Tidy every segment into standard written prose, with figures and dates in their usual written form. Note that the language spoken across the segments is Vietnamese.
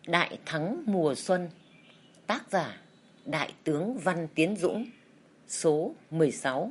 Đại thắng mùa xuân. Tác giả Đại tướng Văn Tiến Dũng. Số 16.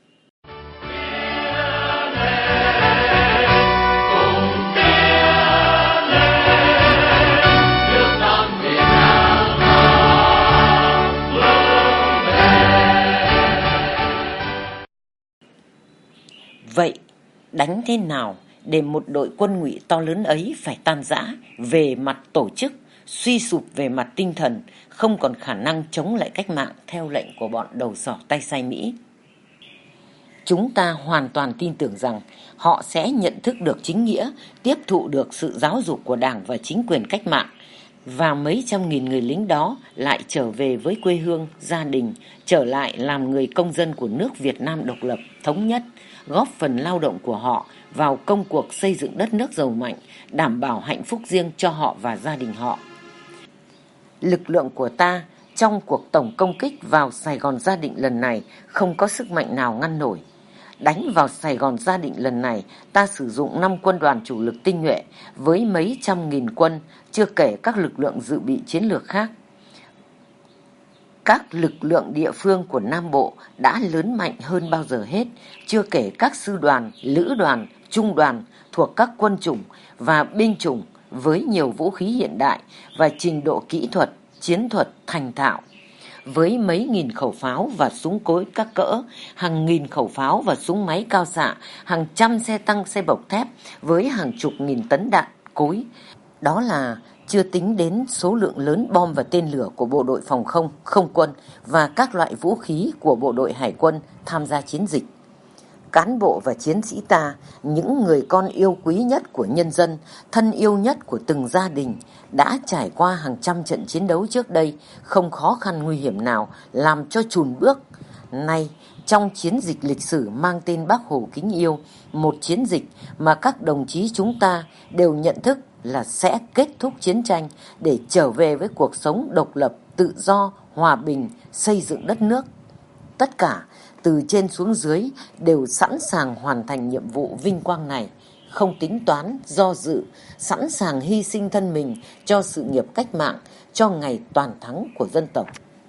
Vậy đánh thế nào để một đội quân Ngụy to lớn ấy phải tan rã về mặt tổ chức, suy sụp về mặt tinh thần, không còn khả năng chống lại cách mạng theo lệnh của bọn đầu sỏ tay sai Mỹ? Chúng ta hoàn toàn tin tưởng rằng họ sẽ nhận thức được chính nghĩa, tiếp thụ được sự giáo dục của Đảng và chính quyền cách mạng, và mấy trăm nghìn người lính đó lại trở về với quê hương, gia đình, trở lại làm người công dân của nước Việt Nam độc lập, thống nhất, góp phần lao động của họ vào công cuộc xây dựng đất nước giàu mạnh, đảm bảo hạnh phúc riêng cho họ và gia đình họ. Lực lượng của ta trong cuộc tổng công kích vào Sài Gòn Gia Định lần này không có sức mạnh nào ngăn nổi. Đánh vào Sài Gòn Gia Định lần này, ta sử dụng 5 quân đoàn chủ lực tinh nhuệ với mấy trăm nghìn quân, chưa kể các lực lượng dự bị chiến lược khác. Các lực lượng địa phương của Nam Bộ đã lớn mạnh hơn bao giờ hết, chưa kể các sư đoàn, lữ đoàn, trung đoàn thuộc các quân chủng và binh chủng với nhiều vũ khí hiện đại và trình độ kỹ thuật, chiến thuật thành thạo. Với mấy nghìn khẩu pháo và súng cối các cỡ, hàng nghìn khẩu pháo và súng máy cao xạ, hàng trăm xe tăng xe bọc thép với hàng chục nghìn tấn đạn cối. Đó là chưa tính đến số lượng lớn bom và tên lửa của bộ đội phòng không, không quân và các loại vũ khí của bộ đội hải quân tham gia chiến dịch. Cán bộ và chiến sĩ ta, những người con yêu quý nhất của nhân dân, thân yêu nhất của từng gia đình, đã trải qua hàng trăm trận chiến đấu trước đây, không khó khăn nguy hiểm nào làm cho chùn bước. Nay, trong chiến dịch lịch sử mang tên Bác Hồ kính yêu, một chiến dịch mà các đồng chí chúng ta đều nhận thức là sẽ kết thúc chiến tranh để trở về với cuộc sống độc lập, tự do, hòa bình, xây dựng đất nước. Tất cả từ trên xuống dưới đều sẵn sàng hoàn thành nhiệm vụ vinh quang này, không tính toán, do dự, sẵn sàng hy sinh thân mình cho sự nghiệp cách mạng, cho ngày toàn thắng của dân tộc.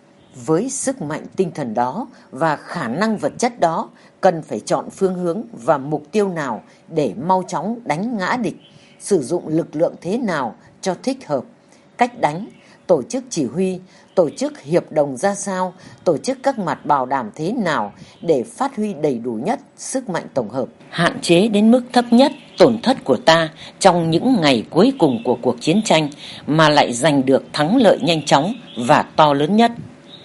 Với sức mạnh tinh thần đó và khả năng vật chất đó, cần phải chọn phương hướng và mục tiêu nào để mau chóng đánh ngã địch, sử dụng lực lượng thế nào cho thích hợp, cách đánh, tổ chức chỉ huy, tổ chức hiệp đồng ra sao, tổ chức các mặt bảo đảm thế nào để phát huy đầy đủ nhất sức mạnh tổng hợp, hạn chế đến mức thấp nhất tổn thất của ta trong những ngày cuối cùng của cuộc chiến tranh mà lại giành được thắng lợi nhanh chóng và to lớn nhất.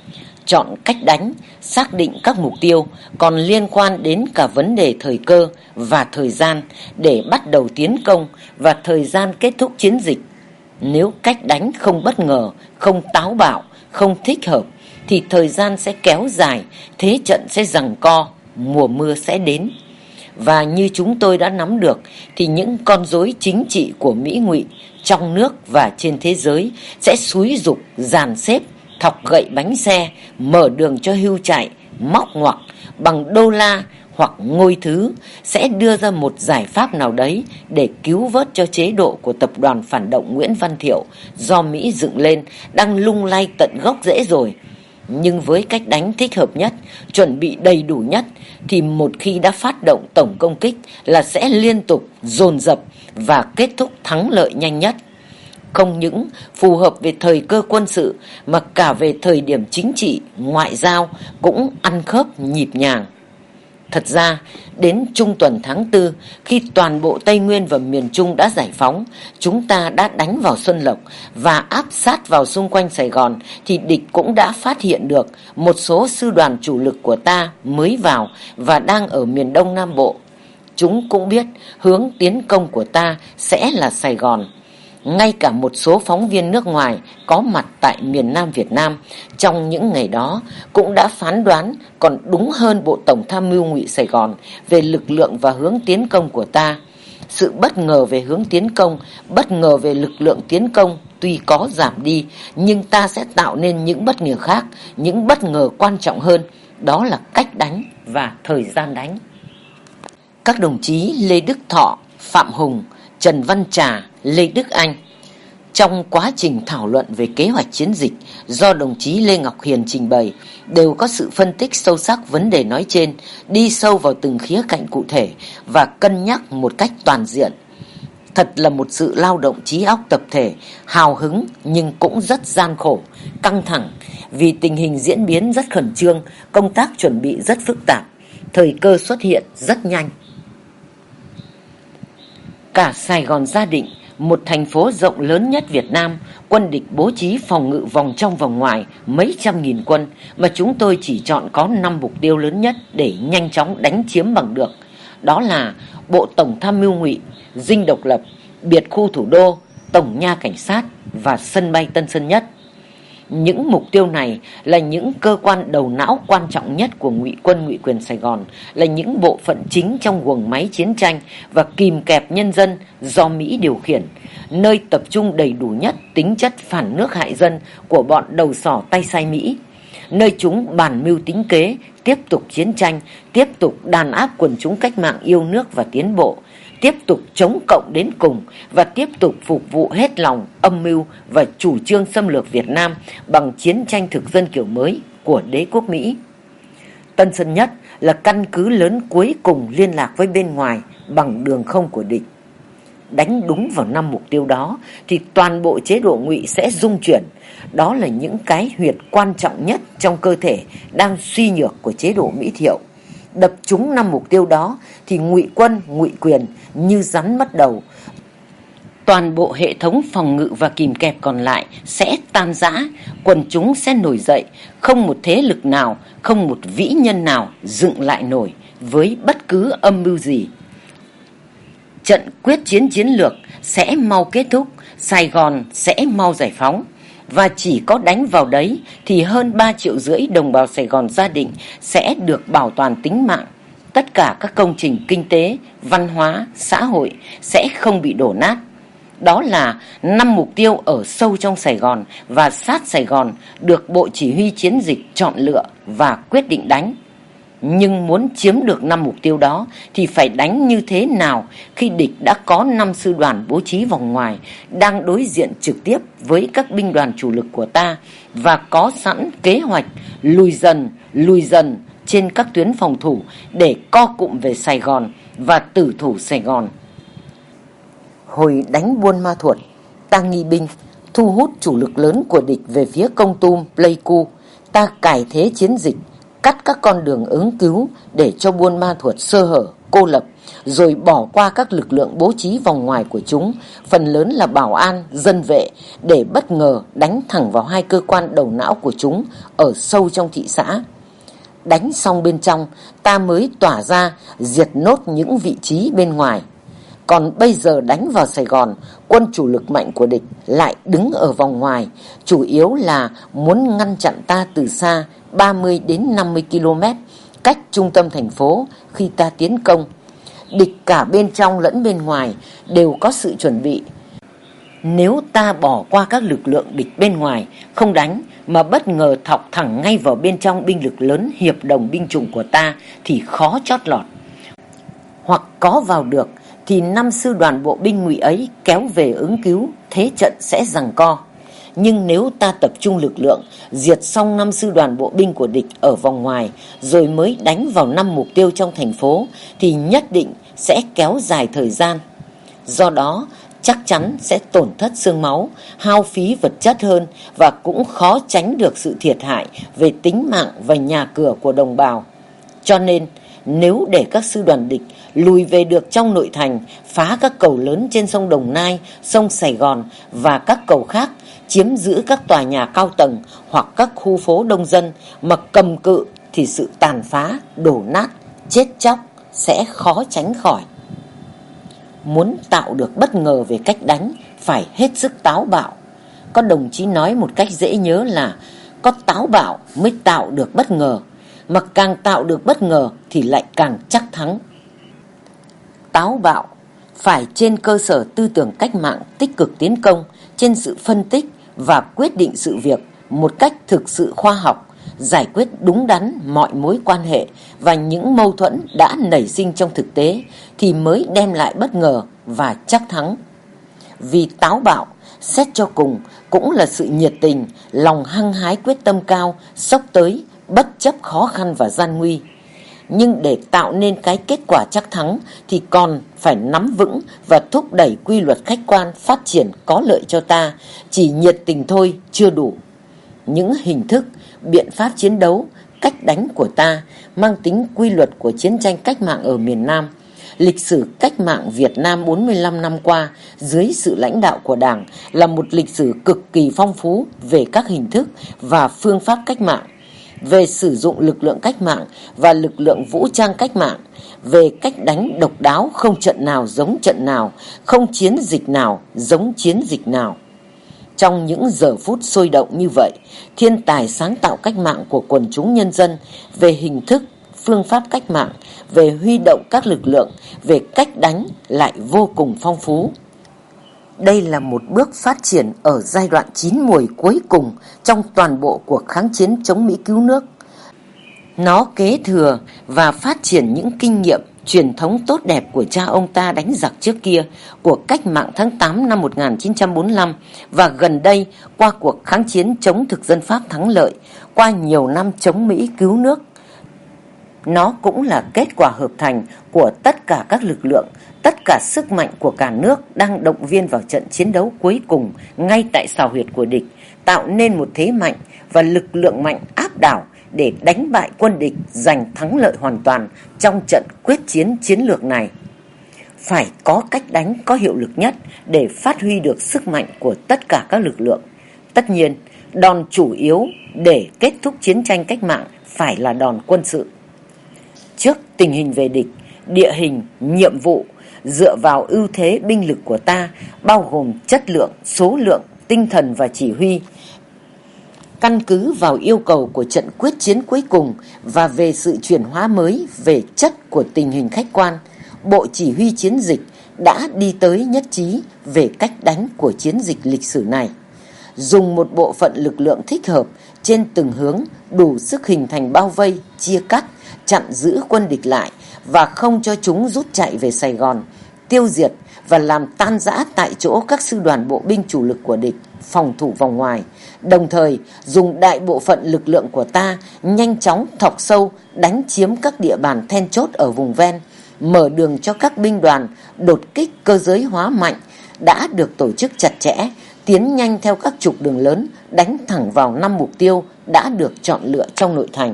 Chọn cách đánh, xác định các mục tiêu còn liên quan đến cả vấn đề thời cơ và thời gian để bắt đầu tiến công và thời gian kết thúc chiến dịch. Nếu cách đánh không bất ngờ, không táo bạo, không thích hợp thì thời gian sẽ kéo dài, thế trận sẽ giằng co, mùa mưa sẽ đến. Và như chúng tôi đã nắm được thì những con rối chính trị của Mỹ Ngụy trong nước và trên thế giới sẽ xúi giục, dàn xếp, thọc gậy bánh xe, mở đường cho hưu chạy, móc ngoặc bằng đô la hoặc ngôi thứ, sẽ đưa ra một giải pháp nào đấy để cứu vớt cho chế độ của tập đoàn phản động Nguyễn Văn Thiệu do Mỹ dựng lên đang lung lay tận gốc rễ rồi. Nhưng với cách đánh thích hợp nhất, chuẩn bị đầy đủ nhất thì một khi đã phát động tổng công kích là sẽ liên tục, dồn dập và kết thúc thắng lợi nhanh nhất. Không những phù hợp về thời cơ quân sự mà cả về thời điểm chính trị, ngoại giao cũng ăn khớp nhịp nhàng. Thật ra, đến trung tuần tháng 4, khi toàn bộ Tây Nguyên và miền Trung đã giải phóng, chúng ta đã đánh vào Xuân Lộc và áp sát vào xung quanh Sài Gòn, thì địch cũng đã phát hiện được một số sư đoàn chủ lực của ta mới vào và đang ở miền Đông Nam Bộ. Chúng cũng biết hướng tiến công của ta sẽ là Sài Gòn. Ngay cả một số phóng viên nước ngoài có mặt tại miền Nam Việt Nam trong những ngày đó cũng đã phán đoán còn đúng hơn Bộ Tổng Tham mưu Ngụy Sài Gòn về lực lượng và hướng tiến công của ta. Sự bất ngờ về hướng tiến công, bất ngờ về lực lượng tiến công tuy có giảm đi, nhưng ta sẽ tạo nên những bất ngờ khác, những bất ngờ quan trọng hơn, đó là cách đánh và thời gian đánh. Các đồng chí Lê Đức Thọ, Phạm Hùng, Trần Văn Trà, Lê Đức Anh Trong quá trình thảo luận về kế hoạch chiến dịch do đồng chí Lê Ngọc Hiền trình bày, đều có sự phân tích sâu sắc vấn đề nói trên, đi sâu vào từng khía cạnh cụ thể và cân nhắc một cách toàn diện. Thật là một sự lao động trí óc tập thể, hào hứng nhưng cũng rất gian khổ, căng thẳng, vì tình hình diễn biến rất khẩn trương, công tác chuẩn bị rất phức tạp, thời cơ xuất hiện rất nhanh. Cả Sài Gòn gia định, một thành phố rộng lớn nhất Việt Nam, quân địch bố trí phòng ngự vòng trong vòng ngoài mấy trăm nghìn quân, mà chúng tôi chỉ chọn có 5 mục tiêu lớn nhất để nhanh chóng đánh chiếm bằng được. Đó là Bộ Tổng Tham mưu Ngụy, Dinh Độc Lập, Biệt khu Thủ đô, Tổng nha Cảnh sát và sân bay Tân Sơn Nhất. Những mục tiêu này là những cơ quan đầu não quan trọng nhất của Ngụy quân Ngụy quyền Sài Gòn, là những bộ phận chính trong guồng máy chiến tranh và kìm kẹp nhân dân do Mỹ điều khiển, nơi tập trung đầy đủ nhất tính chất phản nước hại dân của bọn đầu sỏ tay sai Mỹ, nơi chúng bàn mưu tính kế, tiếp tục chiến tranh, tiếp tục đàn áp quần chúng cách mạng yêu nước và tiến bộ, tiếp tục chống cộng đến cùng và tiếp tục phục vụ hết lòng âm mưu và chủ trương xâm lược Việt Nam bằng chiến tranh thực dân kiểu mới của đế quốc Mỹ. Tân Sơn Nhất là căn cứ lớn cuối cùng liên lạc với bên ngoài bằng đường không của địch. Đánh đúng vào 5 mục tiêu đó thì toàn bộ chế độ Ngụy sẽ rung chuyển. Đó là những cái huyệt quan trọng nhất trong cơ thể đang suy nhược của chế độ Mỹ Thiệu. Đập trúng 5 mục tiêu đó thì Ngụy quân Ngụy quyền như rắn mất đầu. Toàn bộ hệ thống phòng ngự và kìm kẹp còn lại sẽ tan rã, quần chúng sẽ nổi dậy, không một thế lực nào, không một vĩ nhân nào dựng lại nổi với bất cứ âm mưu gì. Trận quyết chiến chiến lược sẽ mau kết thúc, Sài Gòn sẽ mau giải phóng. Và chỉ có đánh vào đấy thì hơn 3,5 triệu đồng bào Sài Gòn gia định sẽ được bảo toàn tính mạng. Tất cả các công trình kinh tế, văn hóa, xã hội sẽ không bị đổ nát. Đó là 5 mục tiêu ở sâu trong Sài Gòn và sát Sài Gòn được Bộ Chỉ huy Chiến dịch chọn lựa và quyết định đánh. Nhưng muốn chiếm được 5 mục tiêu đó thì phải đánh như thế nào khi địch đã có 5 sư đoàn bố trí vòng ngoài, đang đối diện trực tiếp với các binh đoàn chủ lực của ta và có sẵn kế hoạch lùi dần trên các tuyến phòng thủ để co cụm về Sài Gòn và tử thủ Sài Gòn. Hồi đánh Buôn Ma Thuột, ta nghi binh, thu hút chủ lực lớn của địch về phía Kon Tum, Pleiku. Ta cải thế chiến dịch, cắt các con đường ứng cứu để cho Buôn Ma Thuột sơ hở, cô lập, rồi bỏ qua các lực lượng bố trí vòng ngoài của chúng, phần lớn là bảo an, dân vệ, để bất ngờ đánh thẳng vào 2 cơ quan đầu não của chúng ở sâu trong thị xã. Đánh xong bên trong, ta mới tỏa ra diệt nốt những vị trí bên ngoài. Còn bây giờ đánh vào Sài Gòn, quân chủ lực mạnh của địch lại đứng ở vòng ngoài, chủ yếu là muốn ngăn chặn ta từ xa 30 đến 50 km cách trung tâm thành phố khi ta tiến công. Địch cả bên trong lẫn bên ngoài đều có sự chuẩn bị. Nếu ta bỏ qua các lực lượng địch bên ngoài, không đánh mà bất ngờ thọc thẳng ngay vào bên trong binh lực lớn hiệp đồng binh chủng của ta thì khó chót lọt. Hoặc có vào được thì 5 sư đoàn bộ binh Ngụy ấy kéo về ứng cứu, thế trận sẽ giằng co. Nhưng nếu ta tập trung lực lượng, diệt xong 5 sư đoàn bộ binh của địch ở vòng ngoài, rồi mới đánh vào 5 mục tiêu trong thành phố, thì nhất định sẽ kéo dài thời gian. Do đó, chắc chắn sẽ tổn thất xương máu, hao phí vật chất hơn và cũng khó tránh được sự thiệt hại về tính mạng và nhà cửa của đồng bào. Cho nên, nếu để các sư đoàn địch lùi về được trong nội thành, phá các cầu lớn trên sông Đồng Nai, sông Sài Gòn và các cầu khác, chiếm giữ các tòa nhà cao tầng hoặc các khu phố đông dân mà cầm cự thì sự tàn phá, đổ nát, chết chóc sẽ khó tránh khỏi. Muốn tạo được bất ngờ về cách đánh phải hết sức táo bạo. Có đồng chí nói một cách dễ nhớ là có táo bạo mới tạo được bất ngờ, mà càng tạo được bất ngờ thì lại càng chắc thắng. Táo bạo phải trên cơ sở tư tưởng cách mạng tích cực tiến công, trên sự phân tích và quyết định sự việc một cách thực sự khoa học, giải quyết đúng đắn mọi mối quan hệ và những mâu thuẫn đã nảy sinh trong thực tế thì mới đem lại bất ngờ và chắc thắng. vì táo bạo, xét cho cùng cũng là sự nhiệt tình, lòng hăng hái quyết tâm cao, xốc tới, bất chấp khó khăn và gian nguy. Nhưng để tạo nên cái kết quả chắc thắng thì còn phải nắm vững và thúc đẩy quy luật khách quan phát triển có lợi cho ta, chỉ nhiệt tình thôi chưa đủ. Những hình thức, biện pháp chiến đấu, cách đánh của ta mang tính quy luật của chiến tranh cách mạng ở miền Nam. Lịch sử cách mạng Việt Nam 45 năm qua dưới sự lãnh đạo của Đảng là một lịch sử cực kỳ phong phú về các hình thức và phương pháp cách mạng, về sử dụng lực lượng cách mạng và lực lượng vũ trang cách mạng, về cách đánh độc đáo không trận nào giống trận nào, không chiến dịch nào giống chiến dịch nào. Trong những giờ phút sôi động như vậy, thiên tài sáng tạo cách mạng của quần chúng nhân dân về hình thức, phương pháp cách mạng, về huy động các lực lượng, về cách đánh lại vô cùng phong phú. Đây là một bước phát triển ở giai đoạn chín muồi cuối cùng trong toàn bộ cuộc kháng chiến chống Mỹ cứu nước. Nó kế thừa và phát triển những kinh nghiệm, truyền thống tốt đẹp của cha ông ta đánh giặc trước kia, của cách mạng tháng 8 năm 1945 và gần đây qua cuộc kháng chiến chống thực dân Pháp thắng lợi, qua nhiều năm chống Mỹ cứu nước. Nó cũng là kết quả hợp thành của tất cả các lực lượng, tất cả sức mạnh của cả nước đang động viên vào trận chiến đấu cuối cùng ngay tại xào huyệt của địch, tạo nên một thế mạnh và lực lượng mạnh áp đảo để đánh bại quân địch, giành thắng lợi hoàn toàn trong trận quyết chiến chiến lược này. Phải có cách đánh có hiệu lực nhất để phát huy được sức mạnh của tất cả các lực lượng. Tất nhiên, đòn chủ yếu để kết thúc chiến tranh cách mạng phải là đòn quân sự. Trước tình hình về địch, địa hình, nhiệm vụ, dựa vào ưu thế binh lực của ta, bao gồm chất lượng, số lượng, tinh thần và chỉ huy, căn cứ vào yêu cầu của trận quyết chiến cuối cùng và về sự chuyển hóa mới về chất của tình hình khách quan, Bộ Chỉ huy chiến dịch đã đi tới nhất trí về cách đánh của chiến dịch lịch sử này. Dùng một bộ phận lực lượng thích hợp trên từng hướng đủ sức hình thành bao vây, chia cắt, chặn giữ quân địch lại và không cho chúng rút chạy về Sài Gòn, tiêu diệt và làm tan rã tại chỗ các sư đoàn bộ binh chủ lực của địch, phòng thủ vòng ngoài. Đồng thời dùng đại bộ phận lực lượng của ta nhanh chóng thọc sâu đánh chiếm các địa bàn then chốt ở vùng ven, mở đường cho các binh đoàn đột kích cơ giới hóa mạnh đã được tổ chức chặt chẽ, tiến nhanh theo các trục đường lớn, đánh thẳng vào 5 mục tiêu đã được chọn lựa trong nội thành.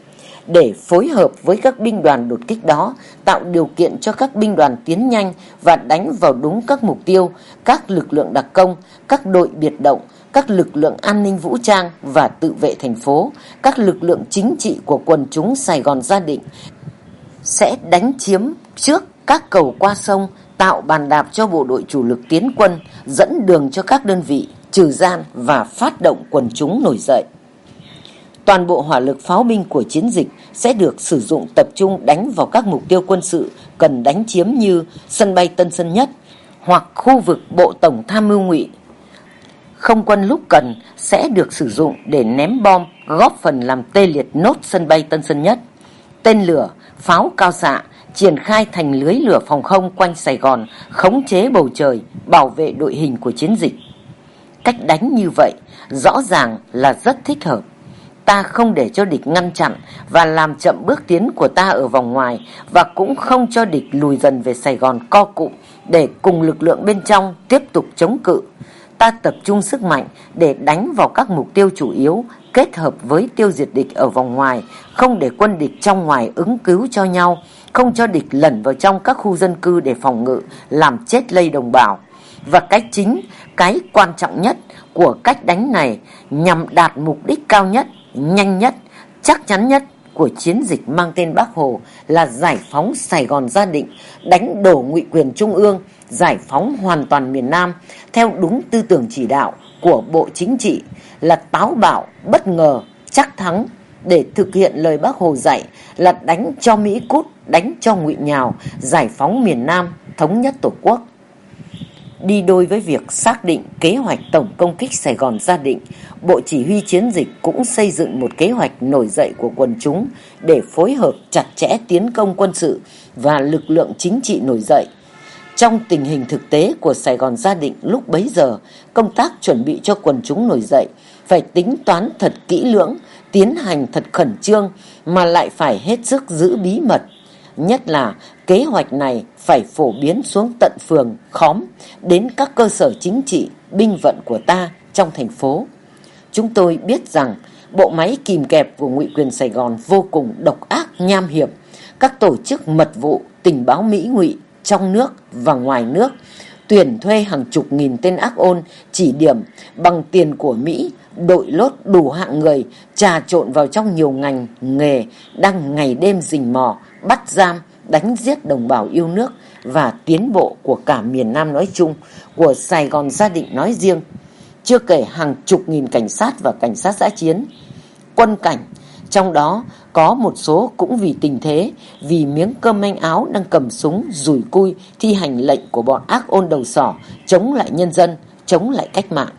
Để phối hợp với các binh đoàn đột kích đó, tạo điều kiện cho các binh đoàn tiến nhanh và đánh vào đúng các mục tiêu, các lực lượng đặc công, các đội biệt động, các lực lượng an ninh vũ trang và tự vệ thành phố, các lực lượng chính trị của quần chúng Sài Gòn Gia Định sẽ đánh chiếm trước các cầu qua sông, tạo bàn đạp cho bộ đội chủ lực tiến quân, dẫn đường cho các đơn vị, trừ gian và phát động quần chúng nổi dậy. Toàn bộ hỏa lực pháo binh của chiến dịch sẽ được sử dụng tập trung đánh vào các mục tiêu quân sự cần đánh chiếm như sân bay Tân Sơn Nhất hoặc khu vực Bộ Tổng Tham mưu Ngụy. Không quân lúc cần sẽ được sử dụng để ném bom, góp phần làm tê liệt nốt sân bay Tân Sơn Nhất. Tên lửa, pháo cao xạ triển khai thành lưới lửa phòng không quanh Sài Gòn, khống chế bầu trời, bảo vệ đội hình của chiến dịch. Cách đánh như vậy rõ ràng là rất thích hợp. Ta không để cho địch ngăn chặn và làm chậm bước tiến của ta ở vòng ngoài, và cũng không cho địch lùi dần về Sài Gòn co cụm để cùng lực lượng bên trong tiếp tục chống cự. Ta tập trung sức mạnh để đánh vào các mục tiêu chủ yếu, kết hợp với tiêu diệt địch ở vòng ngoài, không để quân địch trong ngoài ứng cứu cho nhau, không cho địch lẩn vào trong các khu dân cư để phòng ngự, làm chết lây đồng bào. Và cái quan trọng nhất của cách đánh này nhằm đạt mục đích cao nhất, nhanh nhất, chắc chắn nhất của chiến dịch mang tên Bác Hồ là giải phóng Sài Gòn Gia Định, đánh đổ ngụy quyền trung ương, giải phóng hoàn toàn miền Nam theo đúng tư tưởng chỉ đạo của Bộ Chính trị, là táo bạo, bất ngờ, chắc thắng, để thực hiện lời Bác Hồ dạy là đánh cho Mỹ cút, đánh cho ngụy nhào, giải phóng miền Nam, thống nhất Tổ quốc. Đi đôi với việc xác định kế hoạch tổng công kích Sài Gòn Gia Định, Bộ Chỉ huy chiến dịch cũng xây dựng một kế hoạch nổi dậy của quần chúng để phối hợp chặt chẽ tiến công quân sự và lực lượng chính trị nổi dậy. Trong tình hình thực tế của Sài Gòn Gia Định lúc bấy giờ, công tác chuẩn bị cho quần chúng nổi dậy phải tính toán thật kỹ lưỡng, tiến hành thật khẩn trương mà lại phải hết sức giữ bí mật. Nhất là kế hoạch này phải phổ biến xuống tận phường, khóm, đến các cơ sở chính trị, binh vận của ta trong thành phố. Chúng tôi biết rằng bộ máy kìm kẹp của ngụy quyền Sài Gòn vô cùng độc ác, nham hiểm. Các tổ chức mật vụ, tình báo Mỹ ngụy trong nước và ngoài nước tuyển thuê hàng chục nghìn tên ác ôn chỉ điểm bằng tiền của Mỹ, đội lốt đủ hạng người trà trộn vào trong nhiều ngành nghề đang ngày đêm rình mò, bắt giam, đánh giết đồng bào yêu nước và tiến bộ của cả miền Nam nói chung, của Sài Gòn Gia Định nói riêng. Chưa kể hàng chục nghìn cảnh sát và cảnh sát dã chiến, quân cảnh, trong đó có một số cũng vì tình thế, vì miếng cơm manh áo đang cầm súng rủi cui thi hành lệnh của bọn ác ôn đầu sỏ chống lại nhân dân, chống lại cách mạng.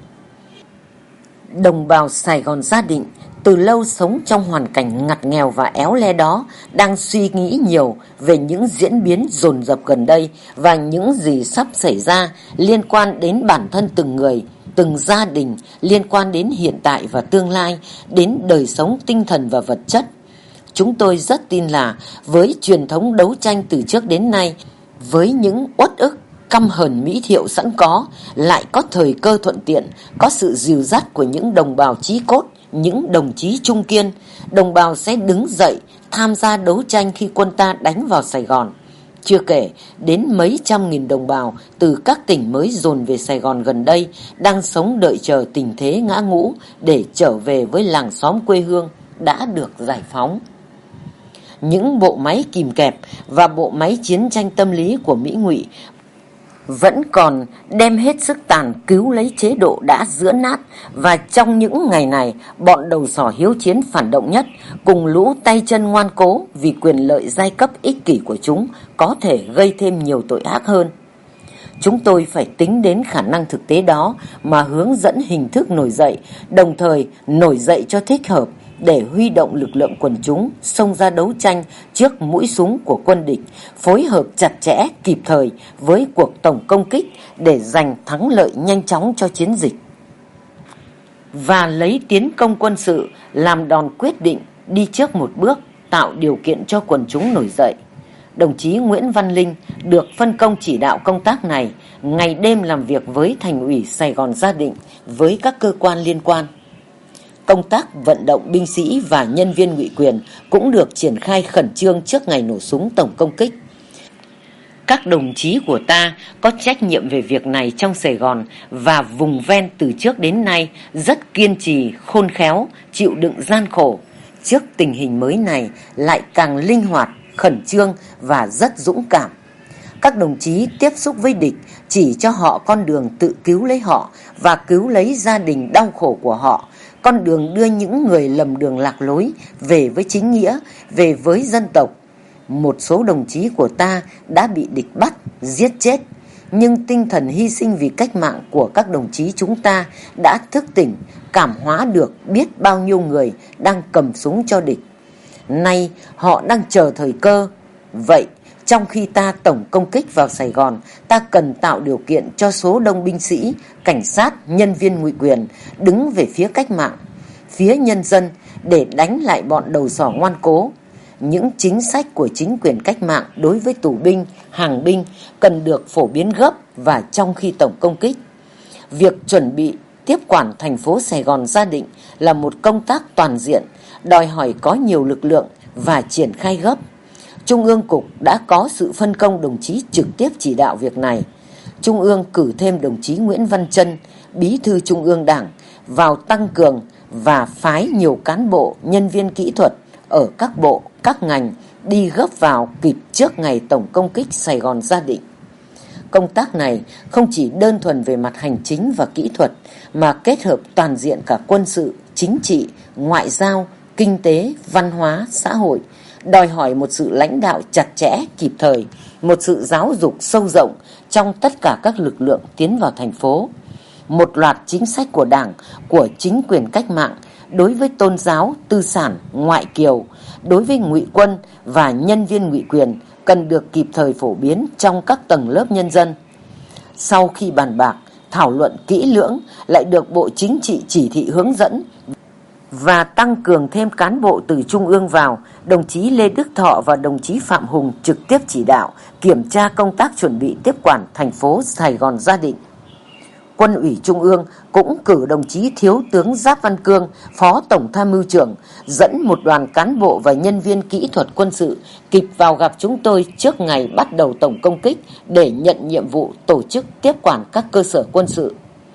Đồng bào Sài Gòn Gia Định từ lâu sống trong hoàn cảnh ngặt nghèo và éo le đó đang suy nghĩ nhiều về những diễn biến dồn dập gần đây và những gì sắp xảy ra liên quan đến bản thân từng người, từng gia đình, liên quan đến hiện tại và tương lai, đến đời sống tinh thần và vật chất. Chúng tôi rất tin là với truyền thống đấu tranh từ trước đến nay, với những uất ức, căm hờn mỹ thiệu sẵn có, lại có thời cơ thuận tiện, có sự dìu dắt của những đồng bào chí cốt, những đồng chí trung kiên, đồng bào sẽ đứng dậy tham gia đấu tranh khi quân ta đánh vào Sài Gòn. Chưa kể đến mấy trăm nghìn đồng bào từ các tỉnh mới dồn về Sài Gòn gần đây đang sống đợi chờ tình thế ngã ngũ để trở về với làng xóm quê hương đã được giải phóng. Những bộ máy kìm kẹp và bộ máy chiến tranh tâm lý của Mỹ ngụy vẫn còn đem hết sức tàn cứu lấy chế độ đã giữa nát, và trong những ngày này, bọn đầu sỏ hiếu chiến phản động nhất cùng lũ tay chân ngoan cố vì quyền lợi giai cấp ích kỷ của chúng có thể gây thêm nhiều tội ác hơn. Chúng tôi phải tính đến khả năng thực tế đó mà hướng dẫn hình thức nổi dậy, đồng thời nổi dậy cho thích hợp để huy động lực lượng quần chúng xông ra đấu tranh trước mũi súng của quân địch, phối hợp chặt chẽ kịp thời với cuộc tổng công kích để giành thắng lợi nhanh chóng cho chiến dịch, và lấy tiến công quân sự làm đòn quyết định, đi trước một bước, tạo điều kiện cho quần chúng nổi dậy. Đồng chí Nguyễn Văn Linh được phân công chỉ đạo công tác này, ngày đêm làm việc với Thành ủy Sài Gòn Gia Định, với các cơ quan liên quan. Công tác vận động binh sĩ và nhân viên ngụy quyền cũng được triển khai khẩn trương trước ngày nổ súng tổng công kích. Các đồng chí của ta có trách nhiệm về việc này trong Sài Gòn và vùng ven từ trước đến nay rất kiên trì, khôn khéo, chịu đựng gian khổ. Trước tình hình mới này lại càng linh hoạt, khẩn trương và rất dũng cảm. Các đồng chí tiếp xúc với địch chỉ cho họ con đường tự cứu lấy họ và cứu lấy gia đình đau khổ của họ, con đường đưa những người lầm đường lạc lối về với chính nghĩa, về với dân tộc. Một số đồng chí của ta đã bị địch bắt, giết chết, nhưng tinh thần hy sinh vì cách mạng của các đồng chí chúng ta đã thức tỉnh, cảm hóa được biết bao nhiêu người đang cầm súng cho địch. Nay họ đang chờ thời cơ. Vậy, trong khi ta tổng công kích vào Sài Gòn, ta cần tạo điều kiện cho số đông binh sĩ, cảnh sát, nhân viên ngụy quyền đứng về phía cách mạng, phía nhân dân để đánh lại bọn đầu sỏ ngoan cố. Những chính sách của chính quyền cách mạng đối với tù binh, hàng binh cần được phổ biến gấp và trong khi tổng công kích. Việc chuẩn bị tiếp quản thành phố Sài Gòn Gia Định là một công tác toàn diện, đòi hỏi có nhiều lực lượng và triển khai gấp. Trung ương Cục đã có sự phân công đồng chí trực tiếp chỉ đạo việc này. Trung ương cử thêm đồng chí Nguyễn Văn Trân, Bí thư Trung ương Đảng, vào tăng cường và phái nhiều cán bộ, nhân viên kỹ thuật ở các bộ, các ngành đi gấp vào kịp trước ngày tổng công kích Sài Gòn Gia Định. Công tác này không chỉ đơn thuần về mặt hành chính và kỹ thuật mà kết hợp toàn diện cả quân sự, chính trị, ngoại giao, kinh tế, văn hóa, xã hội, đòi hỏi một sự lãnh đạo chặt chẽ, kịp thời, một sự giáo dục sâu rộng trong tất cả các lực lượng tiến vào thành phố. Một loạt chính sách của Đảng, của chính quyền cách mạng đối với tôn giáo, tư sản, ngoại kiều, đối với ngụy quân và nhân viên ngụy quyền cần được kịp thời phổ biến trong các tầng lớp nhân dân. Sau khi bàn bạc, thảo luận kỹ lưỡng, lại được Bộ Chính trị chỉ thị hướng dẫn và tăng cường thêm cán bộ từ Trung ương vào, đồng chí Lê Đức Thọ và đồng chí Phạm Hùng trực tiếp chỉ đạo, kiểm tra công tác chuẩn bị tiếp quản thành phố Sài Gòn Gia Định. Quân ủy Trung ương cũng cử đồng chí Thiếu tướng Giáp Văn Cương, Phó Tổng Tham mưu trưởng, dẫn một đoàn cán bộ và nhân viên kỹ thuật quân sự kịp vào gặp chúng tôi trước ngày bắt đầu tổng công kích để nhận nhiệm vụ tổ chức tiếp quản các cơ sở quân sự.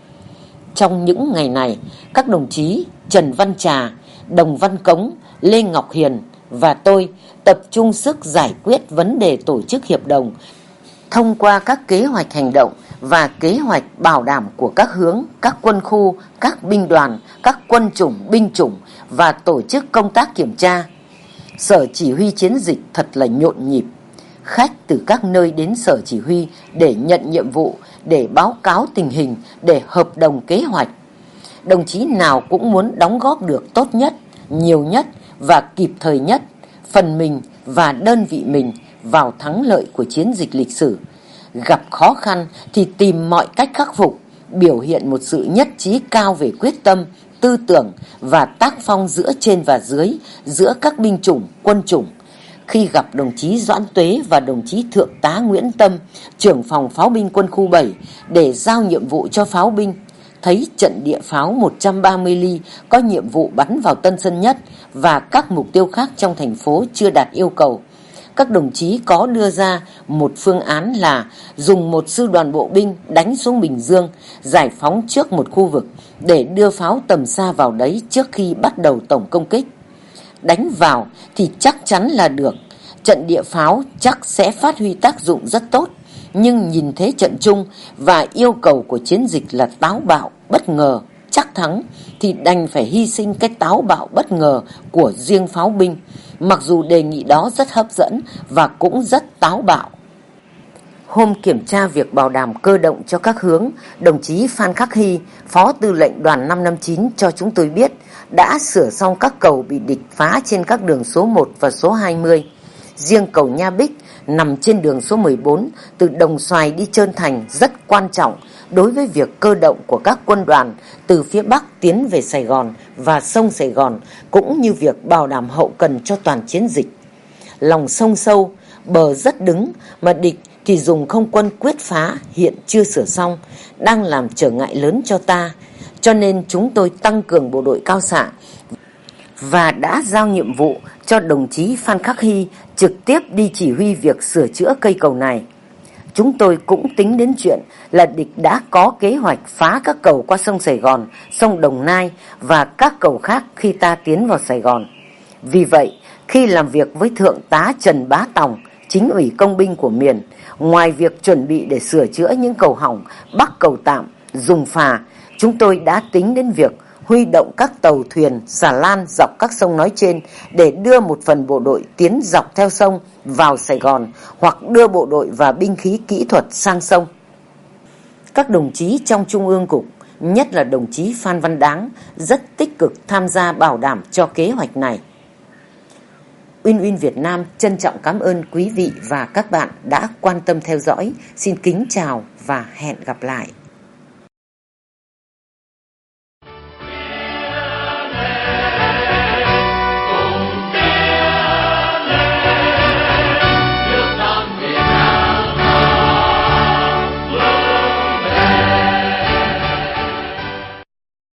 Trong những ngày này, các đồng chí Trần Văn Trà, Đồng Văn Cống, Lê Ngọc Hiền và tôi tập trung sức giải quyết vấn đề tổ chức hiệp đồng thông qua các kế hoạch hành động và kế hoạch bảo đảm của các hướng, các quân khu, các binh đoàn, các quân chủng, binh chủng và tổ chức công tác kiểm tra. Sở chỉ huy chiến dịch thật là nhộn nhịp. Khách từ các nơi đến sở chỉ huy để nhận nhiệm vụ, để báo cáo tình hình, để hợp đồng kế hoạch. Đồng chí nào cũng muốn đóng góp được tốt nhất, nhiều nhất và kịp thời nhất phần mình và đơn vị mình vào thắng lợi của chiến dịch lịch sử. Gặp khó khăn thì tìm mọi cách khắc phục, biểu hiện một sự nhất trí cao về quyết tâm, tư tưởng và tác phong giữa trên và dưới, giữa các binh chủng, quân chủng. Khi gặp đồng chí Doãn Tuế và đồng chí Thượng tá Nguyễn Tâm, trưởng phòng pháo binh quân khu 7 để giao nhiệm vụ cho pháo binh, thấy trận địa pháo 130 ly có nhiệm vụ bắn vào Tân Sơn Nhất và các mục tiêu khác trong thành phố chưa đạt yêu cầu. Các đồng chí có đưa ra một phương án là dùng một sư đoàn bộ binh đánh xuống Bình Dương, giải phóng trước một khu vực để đưa pháo tầm xa vào đấy trước khi bắt đầu tổng công kích. Đánh vào thì chắc chắn là được, trận địa pháo chắc sẽ phát huy tác dụng rất tốt. Nhưng nhìn thế trận chung và yêu cầu của chiến dịch là táo bạo, bất ngờ, chắc thắng, thì đành phải hy sinh cái táo bạo bất ngờ của riêng pháo binh, mặc dù đề nghị đó rất hấp dẫn và cũng rất táo bạo. Hôm kiểm tra việc bảo đảm cơ động cho các hướng, đồng chí Phan Khắc Hy, Phó Tư lệnh Đoàn 559 cho chúng tôi biết đã sửa xong các cầu bị địch phá trên các đường số 1 và số 20. Riêng cầu Nha Bích nằm trên đường số 14 từ Đồng Xoài đi Trơn Thành rất quan trọng đối với việc cơ động của các quân đoàn từ phía Bắc tiến về Sài Gòn và sông Sài Gòn, cũng như việc bảo đảm hậu cần cho toàn chiến dịch. Lòng sông sâu, bờ rất đứng mà địch thì dùng không quân quyết phá hiện chưa sửa xong, đang làm trở ngại lớn cho ta. Cho nên chúng tôi tăng cường bộ đội cao xạ và đã giao nhiệm vụ cho đồng chí Phan Khắc Hy trực tiếp đi chỉ huy việc sửa chữa cây cầu này. Chúng tôi cũng tính đến chuyện là địch đã có kế hoạch phá các cầu qua sông Sài Gòn, sông Đồng Nai và các cầu khác khi ta tiến vào Sài Gòn. Vì vậy, khi làm việc với Thượng tá Trần Bá Tòng, chính ủy công binh của miền, ngoài việc chuẩn bị để sửa chữa những cầu hỏng, bắc cầu tạm, dùng phà, chúng tôi đã tính đến việc huy động các tàu thuyền, xà lan dọc các sông nói trên để đưa một phần bộ đội tiến dọc theo sông vào Sài Gòn hoặc đưa bộ đội và binh khí kỹ thuật sang sông. Các đồng chí trong Trung ương Cục, nhất là đồng chí Phan Văn Đáng, rất tích cực tham gia bảo đảm cho kế hoạch này. Uyên Uyên Việt Nam trân trọng cảm ơn quý vị và các bạn đã quan tâm theo dõi. Xin kính chào và hẹn gặp lại.